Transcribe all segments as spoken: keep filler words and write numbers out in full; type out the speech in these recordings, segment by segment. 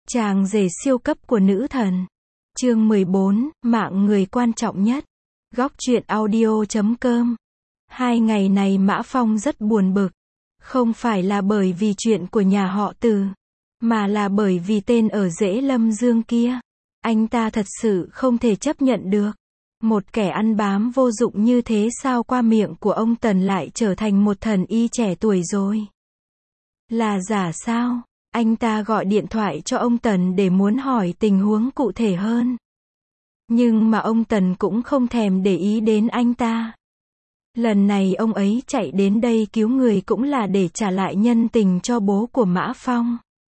Chàng rể siêu cấp của nữ thần. Chương mười bốn, mạng người quan trọng nhất. Góc truyện audio chấm com. Hai ngày này Mã Phong rất buồn bực. Không phải là bởi vì chuyện của nhà họ Từ, mà là bởi vì tên ở rễ Lâm Dương kia. Anh ta thật sự không thể chấp nhận được. Một kẻ ăn bám vô dụng như thế sao qua miệng của ông Tần lại trở thành một thần y trẻ tuổi rồi? Là giả sao? Anh ta gọi điện thoại cho ông Tần để muốn hỏi tình huống cụ thể hơn. Nhưng mà ông Tần cũng không thèm để ý đến anh ta. Lần này ông ấy chạy đến đây cứu người cũng là để trả lại nhân tình cho bố của Mã Phong.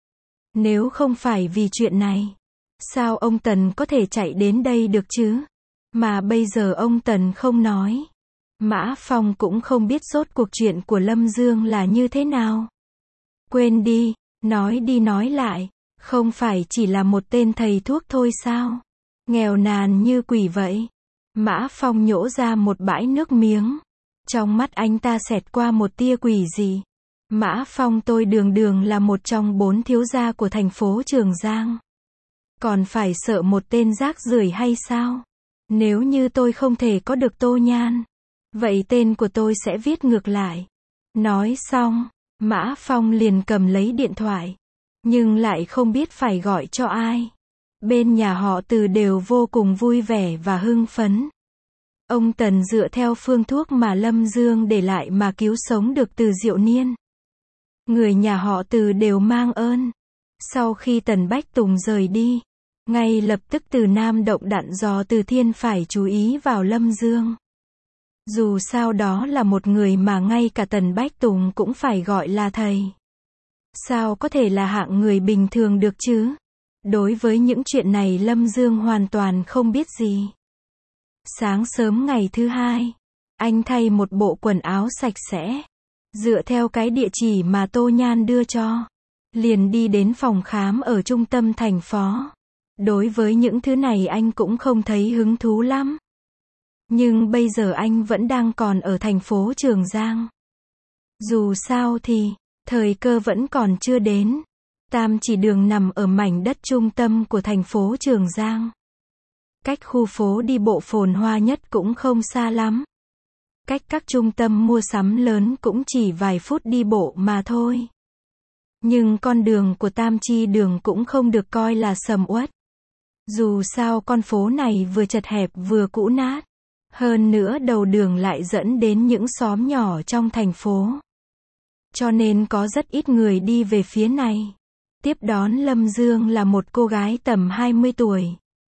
Nếu không phải vì chuyện này, sao ông Tần có thể chạy đến đây được chứ? Mà bây giờ ông Tần không nói, Mã Phong cũng không biết rốt cuộc chuyện của Lâm Dương là như thế nào. Quên đi, nói đi nói lại, không phải chỉ là một tên thầy thuốc thôi sao? Nghèo nàn như quỷ vậy. Mã Phong nhổ ra một bãi nước miếng. Trong mắt anh ta xẹt qua một tia quỷ dị. Mã Phong tôi đường đường là một trong bốn thiếu gia của thành phố Trường Giang. Còn phải sợ một tên rác rưởi hay sao? Nếu như tôi không thể có được Tô Nhan, vậy tên của tôi sẽ viết ngược lại. Nói xong, Mã Phong liền cầm lấy điện thoại, nhưng lại không biết phải gọi cho ai. Bên nhà họ Từ đều vô cùng vui vẻ và hưng phấn. Ông Tần dựa theo phương thuốc mà Lâm Dương để lại mà cứu sống được Từ Diệu Niên. Người nhà họ Từ đều mang ơn. Sau khi Tần Bách Tùng rời đi, ngay lập tức Từ Nam động đặn dò Từ Thiên phải chú ý vào Lâm Dương. Dù sao đó là một người mà ngay cả Tần Bách Tùng cũng phải gọi là thầy. Sao có thể là hạng người bình thường được chứ? Đối với những chuyện này Lâm Dương hoàn toàn không biết gì. Sáng sớm ngày thứ hai, anh thay một bộ quần áo sạch sẽ, dựa theo cái địa chỉ mà Tô Nhan đưa cho, liền đi đến phòng khám ở trung tâm thành phố. Đối với những thứ này anh cũng không thấy hứng thú lắm. Nhưng bây giờ anh vẫn đang còn ở thành phố Trường Giang. Dù sao thì, thời cơ vẫn còn chưa đến. Tam Chỉ Đường nằm ở mảnh đất trung tâm của thành phố Trường Giang. Cách khu phố đi bộ phồn hoa nhất cũng không xa lắm. Cách các trung tâm mua sắm lớn cũng chỉ vài phút đi bộ mà thôi. Nhưng con đường của Tam Chi Đường cũng không được coi là sầm uất. Dù sao con phố này vừa chật hẹp vừa cũ nát. Hơn nữa đầu đường lại dẫn đến những xóm nhỏ trong thành phố. Cho nên có rất ít người đi về phía này. Tiếp đón Lâm Dương là một cô gái tầm hai mươi tuổi.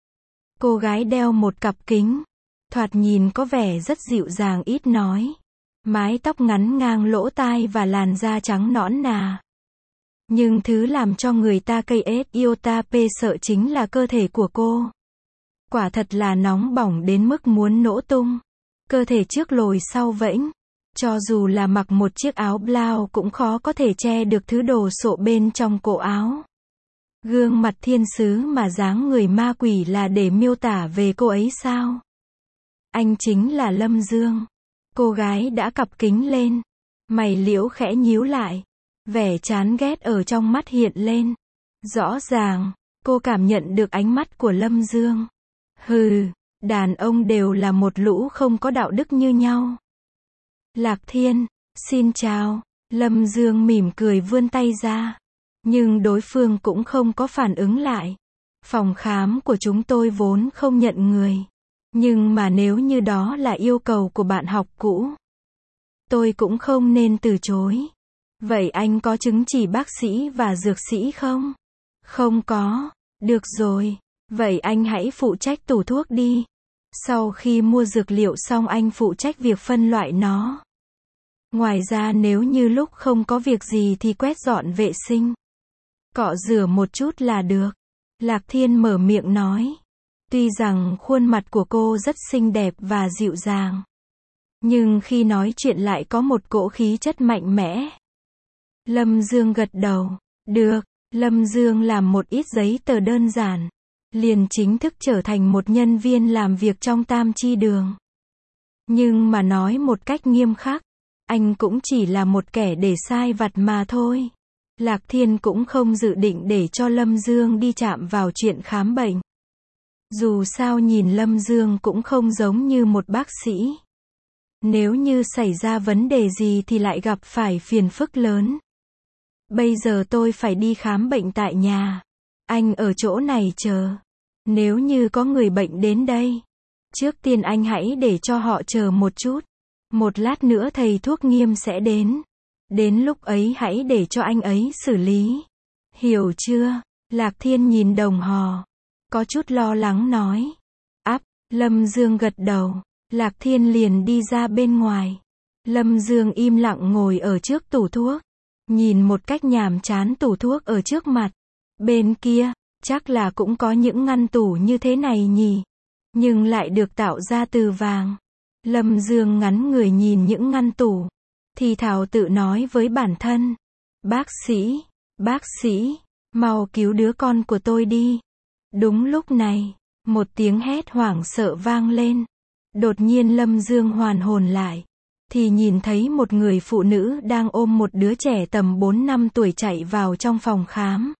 Cô gái đeo một cặp kính. Thoạt nhìn có vẻ rất dịu dàng ít nói. Mái tóc ngắn ngang lỗ tai và làn da trắng nõn nà. Nhưng thứ làm cho người ta cây ết iota p sợ chính là cơ thể của cô. Quả thật là nóng bỏng đến mức muốn nổ tung. Cơ thể trước lồi sau vẫy. Cho dù là mặc một chiếc áo blau cũng khó có thể che được thứ đồ sộ bên trong cổ áo. Gương mặt thiên sứ mà dáng người ma quỷ là để miêu tả về cô ấy sao? Anh chính là Lâm Dương. Cô gái đã cặp kính lên. Mày liễu khẽ nhíu lại. Vẻ chán ghét ở trong mắt hiện lên. Rõ ràng, cô cảm nhận được ánh mắt của Lâm Dương. Hừ, đàn ông đều là một lũ không có đạo đức như nhau. Lạc Thiên, xin chào. Lâm Dương mỉm cười vươn tay ra. Nhưng đối phương cũng không có phản ứng lại. Phòng khám của chúng tôi vốn không nhận người. Nhưng mà nếu như đó là yêu cầu của bạn học cũ, tôi cũng không nên từ chối. Vậy anh có chứng chỉ bác sĩ và dược sĩ không? Không có. Được rồi. Vậy anh hãy phụ trách tủ thuốc đi. Sau khi mua dược liệu xong anh phụ trách việc phân loại nó. Ngoài ra nếu như lúc không có việc gì thì quét dọn vệ sinh. Cọ rửa một chút là được. Lạc Thiên mở miệng nói. Tuy rằng khuôn mặt của cô rất xinh đẹp và dịu dàng. Nhưng khi nói chuyện lại có một cỗ khí chất mạnh mẽ. Lâm Dương gật đầu. Được. Lâm Dương làm một ít giấy tờ đơn giản. Liền chính thức trở thành một nhân viên làm việc trong Tam Chi Đường. Nhưng mà nói một cách nghiêm khắc, anh cũng chỉ là một kẻ để sai vặt mà thôi. Lạc Thiên cũng không dự định để cho Lâm Dương đi chạm vào chuyện khám bệnh. Dù sao nhìn Lâm Dương cũng không giống như một bác sĩ. Nếu như xảy ra vấn đề gì thì lại gặp phải phiền phức lớn. Bây giờ tôi phải đi khám bệnh tại nhà. Anh ở chỗ này chờ. Nếu như có người bệnh đến đây, trước tiên anh hãy để cho họ chờ một chút. Một lát nữa thầy thuốc Nghiêm sẽ đến. Đến lúc ấy hãy để cho anh ấy xử lý. Hiểu chưa? Lạc Thiên nhìn đồng hồ, có chút lo lắng nói. Áp, Lâm Dương gật đầu. Lạc Thiên liền đi ra bên ngoài. Lâm Dương im lặng ngồi ở trước tủ thuốc. Nhìn một cách nhàm chán tủ thuốc ở trước mặt. Bên kia, chắc là cũng có những ngăn tủ như thế này nhỉ. Nhưng lại được tạo ra từ vàng. Lâm Dương ngắn người nhìn những ngăn tủ. Thì thào tự nói với bản thân. Bác sĩ, bác sĩ, mau cứu đứa con của tôi đi. Đúng lúc này, một tiếng hét hoảng sợ vang lên. Đột nhiên Lâm Dương hoàn hồn lại. Thì nhìn thấy một người phụ nữ đang ôm một đứa trẻ tầm bốn năm tuổi chạy vào trong phòng khám.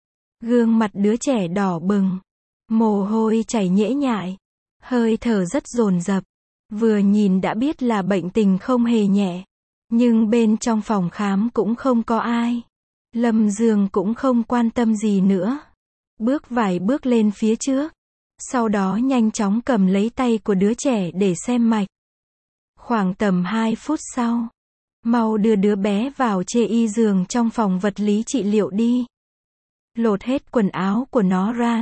Gương mặt đứa trẻ đỏ bừng. Mồ hôi chảy nhễ nhại. Hơi thở rất dồn dập. Vừa nhìn đã biết là bệnh tình không hề nhẹ. Nhưng bên trong phòng khám cũng không có ai. Lâm Dương cũng không quan tâm gì nữa. Bước vài bước lên phía trước. Sau đó nhanh chóng cầm lấy tay của đứa trẻ để xem mạch. Khoảng tầm hai phút sau. Mau đưa đứa bé vào chê y giường trong phòng vật lý trị liệu đi. Lột hết quần áo của nó ra.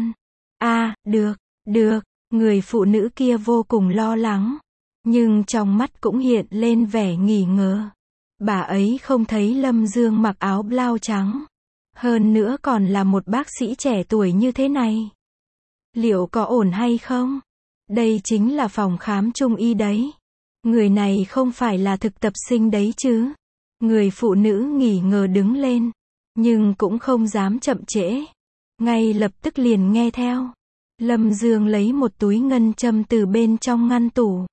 À, được, được. Người phụ nữ kia vô cùng lo lắng. Nhưng trong mắt cũng hiện lên vẻ nghi ngờ. Bà ấy không thấy Lâm Dương mặc áo blau trắng. Hơn nữa còn là một bác sĩ trẻ tuổi như thế này. Liệu có ổn hay không? Đây chính là phòng khám trung y đấy. Người này không phải là thực tập sinh đấy chứ. Người phụ nữ nghi ngờ đứng lên. Nhưng cũng không dám chậm trễ. Ngay lập tức liền nghe theo. Lâm Dương lấy một túi ngân châm từ bên trong ngăn tủ.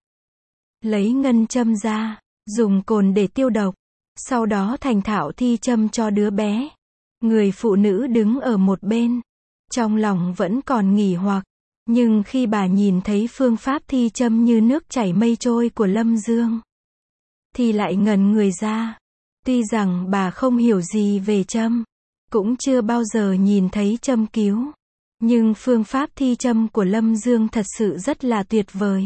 Lấy ngân châm ra, dùng cồn để tiêu độc. Sau đó thành thạo thi châm cho đứa bé. Người phụ nữ đứng ở một bên. Trong lòng vẫn còn nghỉ hoặc. Nhưng khi bà nhìn thấy phương pháp thi châm như nước chảy mây trôi của Lâm Dương, thì lại ngẩn người ra. Tuy rằng bà không hiểu gì về châm, cũng chưa bao giờ nhìn thấy châm cứu. Nhưng phương pháp thi châm của Lâm Dương thật sự rất là tuyệt vời.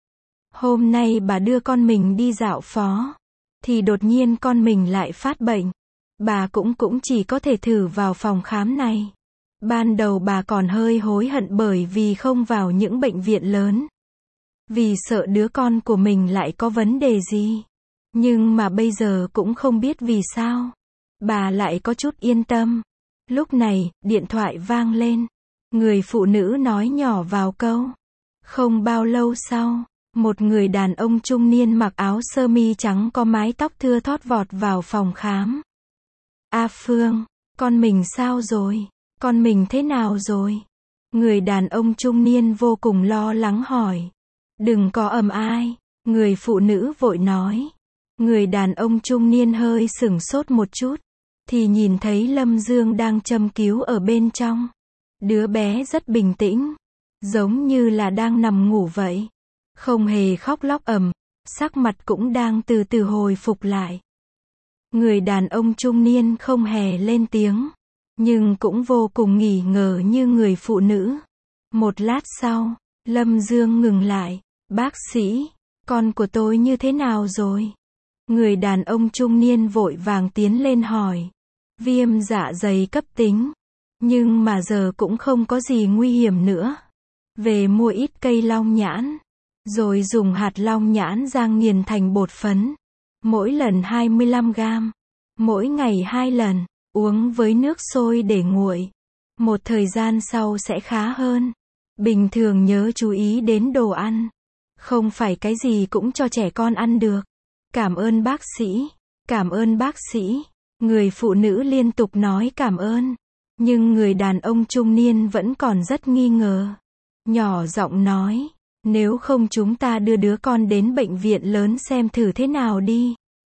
Hôm nay bà đưa con mình đi dạo phố, thì đột nhiên con mình lại phát bệnh. Bà cũng cũng chỉ có thể thử vào phòng khám này. Ban đầu bà còn hơi hối hận bởi vì không vào những bệnh viện lớn. Vì sợ đứa con của mình lại có vấn đề gì. Nhưng mà bây giờ cũng không biết vì sao. Bà lại có chút yên tâm. Lúc này, điện thoại vang lên. Người phụ nữ nói nhỏ vào câu. Không bao lâu sau, một người đàn ông trung niên mặc áo sơ mi trắng có mái tóc thưa thót vọt vào phòng khám. A Phương, con mình sao rồi? Con mình thế nào rồi? Người đàn ông trung niên vô cùng lo lắng hỏi. Đừng có ầm ai. Người phụ nữ vội nói. Người đàn ông trung niên hơi sửng sốt một chút. Thì nhìn thấy Lâm Dương đang châm cứu ở bên trong. Đứa bé rất bình tĩnh. Giống như là đang nằm ngủ vậy. Không hề khóc lóc ầm. Sắc mặt cũng đang từ từ hồi phục lại. Người đàn ông trung niên không hề lên tiếng. Nhưng cũng vô cùng nghi ngờ như người phụ nữ. Một lát sau, Lâm Dương ngừng lại. Bác sĩ, con của tôi như thế nào rồi? Người đàn ông trung niên vội vàng tiến lên hỏi. Viêm dạ dày cấp tính. Nhưng mà giờ cũng không có gì nguy hiểm nữa. Về mua ít cây long nhãn. Rồi dùng hạt long nhãn rang nghiền thành bột phấn. Mỗi lần hai mươi lăm gam. Mỗi ngày hai lần. Uống với nước sôi để nguội. Một thời gian sau sẽ khá hơn. Bình thường nhớ chú ý đến đồ ăn. Không phải cái gì cũng cho trẻ con ăn được. Cảm ơn bác sĩ. Cảm ơn bác sĩ. Người phụ nữ liên tục nói cảm ơn. Nhưng người đàn ông trung niên vẫn còn rất nghi ngờ. Nhỏ giọng nói. Nếu không chúng ta đưa đứa con đến bệnh viện lớn xem thử thế nào đi.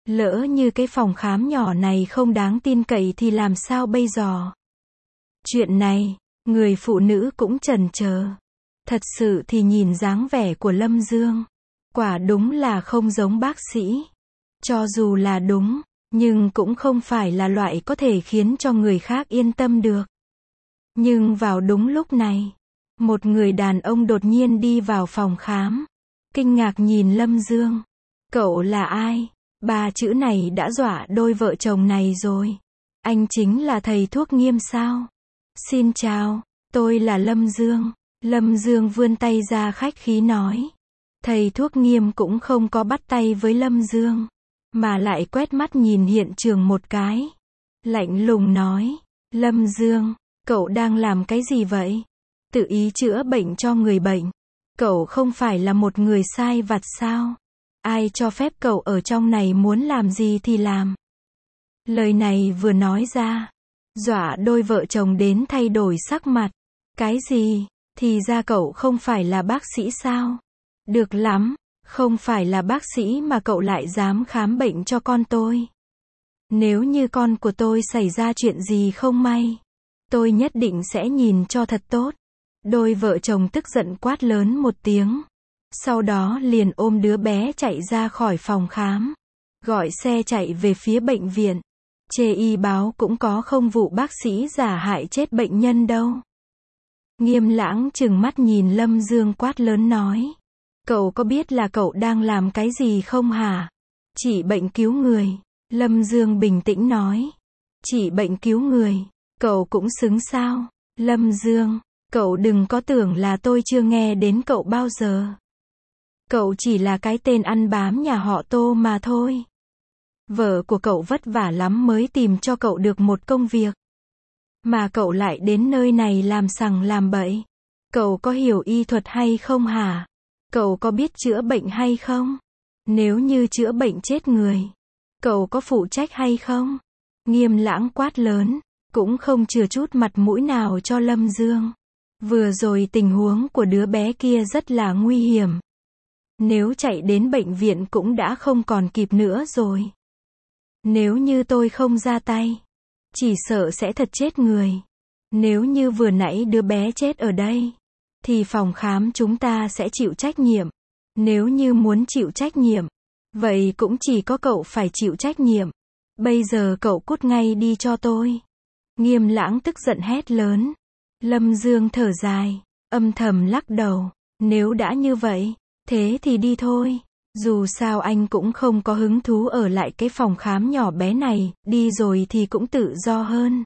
Lỡ như cái phòng khám nhỏ này không đáng tin cậy thì làm sao bây giờ? Chuyện này, người phụ nữ cũng chần chờ. Thật sự thì nhìn dáng vẻ của Lâm Dương, quả đúng là không giống bác sĩ. Cho dù là đúng, nhưng cũng không phải là loại có thể khiến cho người khác yên tâm được. Nhưng vào đúng lúc này, một người đàn ông đột nhiên đi vào phòng khám. Kinh ngạc nhìn Lâm Dương. Cậu là ai? Ba chữ này đã dọa đôi vợ chồng này rồi. Anh chính là thầy thuốc Nghiêm sao? Xin chào, tôi là Lâm Dương. Lâm Dương vươn tay ra khách khí nói. Thầy thuốc Nghiêm cũng không có bắt tay với Lâm Dương, mà lại quét mắt nhìn hiện trường một cái. Lạnh lùng nói. Lâm Dương, cậu đang làm cái gì vậy? Tự ý chữa bệnh cho người bệnh. Cậu không phải là một người sai vặt sao? Ai cho phép cậu ở trong này muốn làm gì thì làm? Lời này vừa nói ra, dọa đôi vợ chồng đến thay đổi sắc mặt. Cái gì? Thì ra cậu không phải là bác sĩ sao? Được lắm, không phải là bác sĩ mà cậu lại dám khám bệnh cho con tôi. Nếu như con của tôi xảy ra chuyện gì không may, tôi nhất định sẽ nhìn cho thật tốt. Đôi vợ chồng tức giận quát lớn một tiếng. Sau đó liền ôm đứa bé chạy ra khỏi phòng khám. Gọi xe chạy về phía bệnh viện. Chê y báo cũng có không vụ bác sĩ giả hại chết bệnh nhân đâu. Nghiêm Lãng trừng mắt nhìn Lâm Dương quát lớn nói. Cậu có biết là cậu đang làm cái gì không hả? Chỉ bệnh cứu người. Lâm Dương bình tĩnh nói. Chỉ bệnh cứu người. Cậu cũng xứng sao? Lâm Dương, cậu đừng có tưởng là tôi chưa nghe đến cậu bao giờ. Cậu chỉ là cái tên ăn bám nhà họ Tô mà thôi. Vợ của cậu vất vả lắm mới tìm cho cậu được một công việc. Mà cậu lại đến nơi này làm sằng làm bậy. Cậu có hiểu y thuật hay không hả? Cậu có biết chữa bệnh hay không? Nếu như chữa bệnh chết người, cậu có phụ trách hay không? Nghiêm Lãng quát lớn, cũng không chừa chút mặt mũi nào cho Lâm Dương. Vừa rồi tình huống của đứa bé kia rất là nguy hiểm. Nếu chạy đến bệnh viện cũng đã không còn kịp nữa rồi. Nếu như tôi không ra tay, chỉ sợ sẽ thật chết người. Nếu như vừa nãy đứa bé chết ở đây, thì phòng khám chúng ta sẽ chịu trách nhiệm. Nếu như muốn chịu trách nhiệm, vậy cũng chỉ có cậu phải chịu trách nhiệm. Bây giờ cậu cút ngay đi cho tôi. Nghiêm Lãng tức giận hét lớn. Lâm Dương thở dài, âm thầm lắc đầu. Nếu đã như vậy, thế thì đi thôi. Dù sao anh cũng không có hứng thú ở lại cái phòng khám nhỏ bé này, đi rồi thì cũng tự do hơn.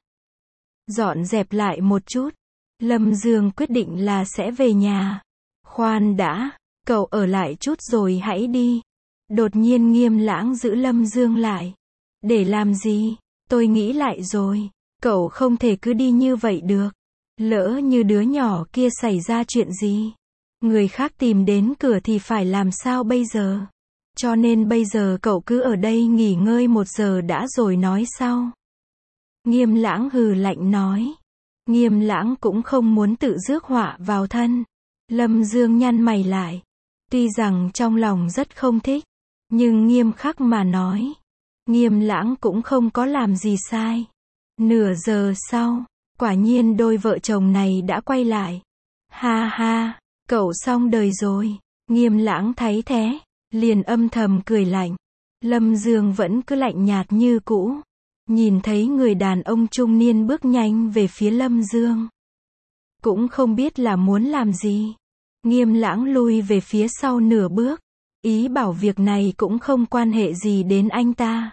Dọn dẹp lại một chút, Lâm Dương quyết định là sẽ về nhà. Khoan đã, cậu ở lại chút rồi hãy đi. Đột nhiên Nghiêm Lãng giữ Lâm Dương lại. Để làm gì? Tôi nghĩ lại rồi, cậu không thể cứ đi như vậy được. Lỡ như đứa nhỏ kia xảy ra chuyện gì, người khác tìm đến cửa thì phải làm sao bây giờ? Cho nên bây giờ cậu cứ ở đây nghỉ ngơi một giờ đã rồi nói sau. Nghiêm Lãng hừ lạnh nói. Nghiêm Lãng cũng không muốn tự rước họa vào thân. Lâm Dương nhăn mày lại. Tuy rằng trong lòng rất không thích, nhưng nghiêm khắc mà nói, Nghiêm Lãng cũng không có làm gì sai. Nửa giờ sau, quả nhiên đôi vợ chồng này đã quay lại. Ha ha, cậu xong đời rồi. Nghiêm Lãng thấy thế, liền âm thầm cười lạnh. Lâm Dương vẫn cứ lạnh nhạt như cũ. Nhìn thấy người đàn ông trung niên bước nhanh về phía Lâm Dương, cũng không biết là muốn làm gì. Nghiêm Lãng lui về phía sau nửa bước, ý bảo việc này cũng không quan hệ gì đến anh ta.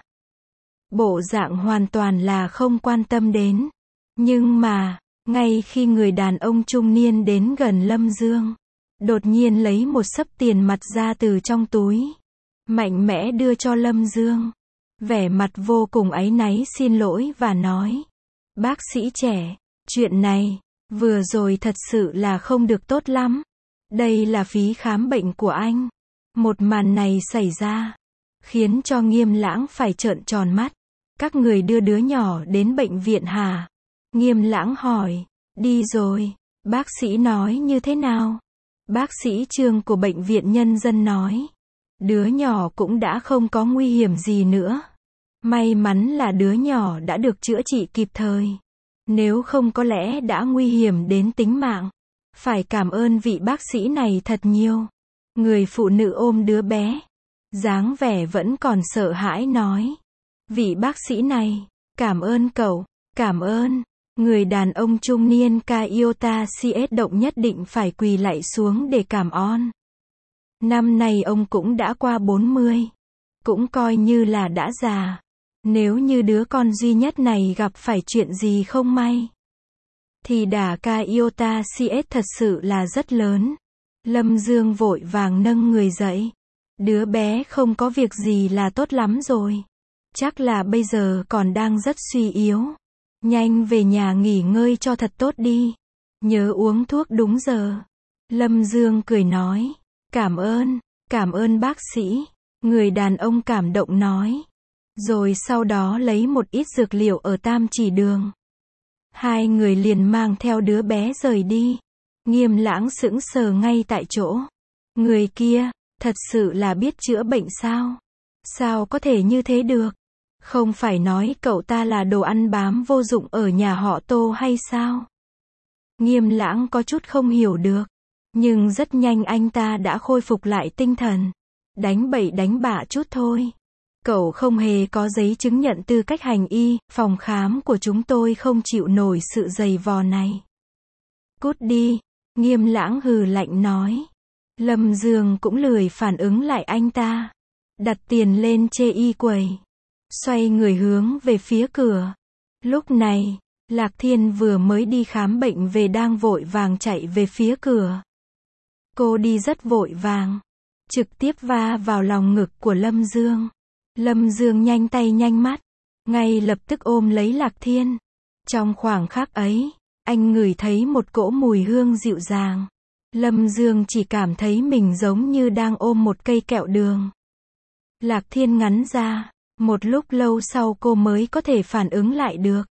Bộ dạng hoàn toàn là không quan tâm đến. Nhưng mà, ngay khi người đàn ông trung niên đến gần Lâm Dương, đột nhiên lấy một xấp tiền mặt ra từ trong túi, mạnh mẽ đưa cho Lâm Dương. Vẻ mặt vô cùng áy náy xin lỗi và nói. Bác sĩ trẻ, chuyện này, vừa rồi thật sự là không được tốt lắm. Đây là phí khám bệnh của anh. Một màn này xảy ra, khiến cho Nghiêm Lãng phải trợn tròn mắt. Các người đưa đứa nhỏ đến bệnh viện hả? Nghiêm Lãng hỏi. Đi rồi. Bác sĩ nói như thế nào? Bác sĩ Trương của bệnh viện Nhân dân nói. Đứa nhỏ cũng đã không có nguy hiểm gì nữa. May mắn là đứa nhỏ đã được chữa trị kịp thời. Nếu không có lẽ đã nguy hiểm đến tính mạng. Phải cảm ơn vị bác sĩ này thật nhiều. Người phụ nữ ôm đứa bé, dáng vẻ vẫn còn sợ hãi nói. Vị bác sĩ này, cảm ơn cậu, cảm ơn. Người đàn ông trung niên Kaiota cs động nhất định phải quỳ lạy xuống để cảm ơn. Năm nay ông cũng đã qua bốn mươi. Cũng coi như là đã già. Nếu như đứa con duy nhất này gặp phải chuyện gì không may, thì đả Kaiota cs thật sự là rất lớn. Lâm Dương vội vàng nâng người dậy. Đứa bé không có việc gì là tốt lắm rồi. Chắc là bây giờ còn đang rất suy yếu. Nhanh về nhà nghỉ ngơi cho thật tốt đi. Nhớ uống thuốc đúng giờ. Lâm Dương cười nói. Cảm ơn, cảm ơn bác sĩ. Người đàn ông cảm động nói. Rồi sau đó lấy một ít dược liệu ở Tam Chỉ Đường. Hai người liền mang theo đứa bé rời đi. Nghiêm Lãng sững sờ ngay tại chỗ. Người kia, thật sự là biết chữa bệnh sao? Sao có thể như thế được? Không phải nói cậu ta là đồ ăn bám vô dụng ở nhà họ Tô hay sao? Nghiêm Lãng có chút không hiểu được. Nhưng rất nhanh anh ta đã khôi phục lại tinh thần. Đánh bậy đánh bạ chút thôi. Cậu không hề có giấy chứng nhận tư cách hành y, phòng khám của chúng tôi không chịu nổi sự giày vò này. Cút đi, Nghiêm Lãng hừ lạnh nói. Lâm Dương cũng lười phản ứng lại anh ta. Đặt tiền lên chê y quầy. Xoay người hướng về phía cửa. Lúc này, Lạc Thiên vừa mới đi khám bệnh về đang vội vàng chạy về phía cửa. Cô đi rất vội vàng. Trực tiếp va vào lòng ngực của Lâm Dương. Lâm Dương nhanh tay nhanh mắt. Ngay lập tức ôm lấy Lạc Thiên. Trong khoảng khắc ấy, anh ngửi thấy một cỗ mùi hương dịu dàng. Lâm Dương chỉ cảm thấy mình giống như đang ôm một cây kẹo đường. Lạc Thiên ngắn ra. Một lúc lâu sau cô mới có thể phản ứng lại được.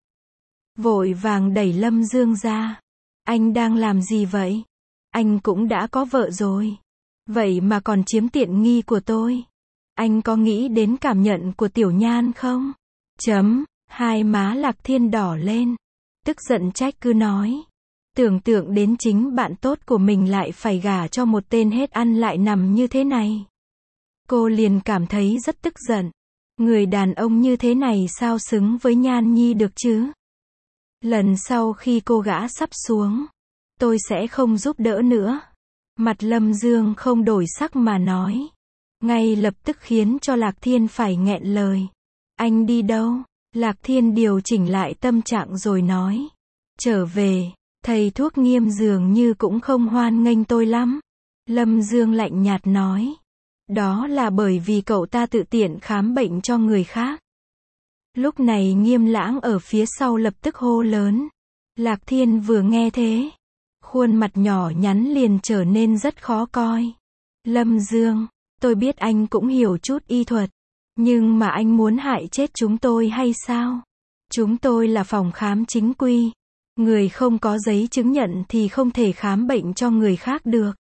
Vội vàng đẩy Lâm Dương ra. Anh đang làm gì vậy? Anh cũng đã có vợ rồi. Vậy mà còn chiếm tiện nghi của tôi. Anh có nghĩ đến cảm nhận của Tiểu Nhan không? Chấm, hai má Lạc Thiên đỏ lên. Tức giận trách cứ nói. Tưởng tượng đến chính bạn tốt của mình lại phải gả cho một tên hết ăn lại nằm như thế này. Cô liền cảm thấy rất tức giận. Người đàn ông như thế này sao xứng với Nhan Nhi được chứ? Lần sau khi cô gã sắp xuống, tôi sẽ không giúp đỡ nữa. Mặt Lâm Dương không đổi sắc mà nói. Ngay lập tức khiến cho Lạc Thiên phải nghẹn lời. Anh đi đâu? Lạc Thiên điều chỉnh lại tâm trạng rồi nói. Trở về, thầy thuốc Nghiêm dường như cũng không hoan nghênh tôi lắm. Lâm Dương lạnh nhạt nói. Đó là bởi vì cậu ta tự tiện khám bệnh cho người khác. Lúc này Nghiêm Lãng ở phía sau lập tức hô lớn. Lạc Thiên vừa nghe thế, khuôn mặt nhỏ nhắn liền trở nên rất khó coi. Lâm Dương, tôi biết anh cũng hiểu chút y thuật, nhưng mà anh muốn hại chết chúng tôi hay sao? Chúng tôi là phòng khám chính quy. Người không có giấy chứng nhận thì không thể khám bệnh cho người khác được.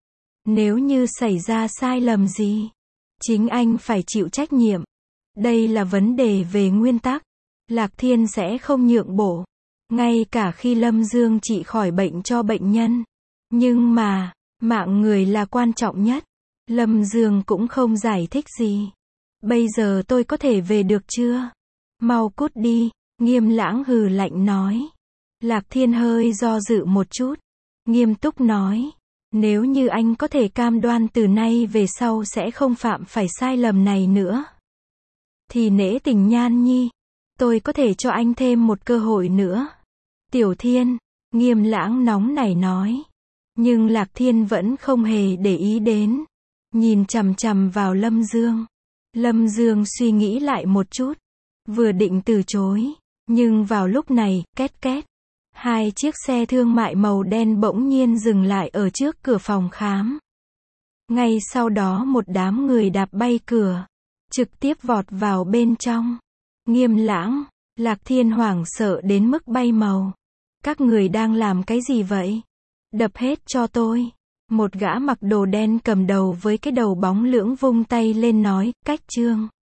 Nếu như xảy ra sai lầm gì, chính anh phải chịu trách nhiệm. Đây là vấn đề về nguyên tắc. Lạc Thiên sẽ không nhượng bộ. Ngay cả khi Lâm Dương trị khỏi bệnh cho bệnh nhân. Nhưng mà, mạng người là quan trọng nhất. Lâm Dương cũng không giải thích gì. Bây giờ tôi có thể về được chưa? Mau cút đi, Nghiêm Lãng hừ lạnh nói. Lạc Thiên hơi do dự một chút. Nghiêm túc nói. Nếu như anh có thể cam đoan từ nay về sau sẽ không phạm phải sai lầm này nữa, thì nể tình Nhan Nhi, tôi có thể cho anh thêm một cơ hội nữa. Tiểu Thiên, Nghiêm Lãng nóng nảy nói. Nhưng Lạc Thiên vẫn không hề để ý đến. Nhìn chằm chằm vào Lâm Dương. Lâm Dương suy nghĩ lại một chút. Vừa định từ chối. Nhưng vào lúc này, két két. Hai chiếc xe thương mại màu đen bỗng nhiên dừng lại ở trước cửa phòng khám. Ngay sau đó một đám người đạp bay cửa. Trực tiếp vọt vào bên trong. Nghiêm Lãng, Lạc Thiên hoảng sợ đến mức bay màu. Các người đang làm cái gì vậy? Đập hết cho tôi. Một gã mặc đồ đen cầm đầu với cái đầu bóng lưỡng vung tay lên nói, cách Trương.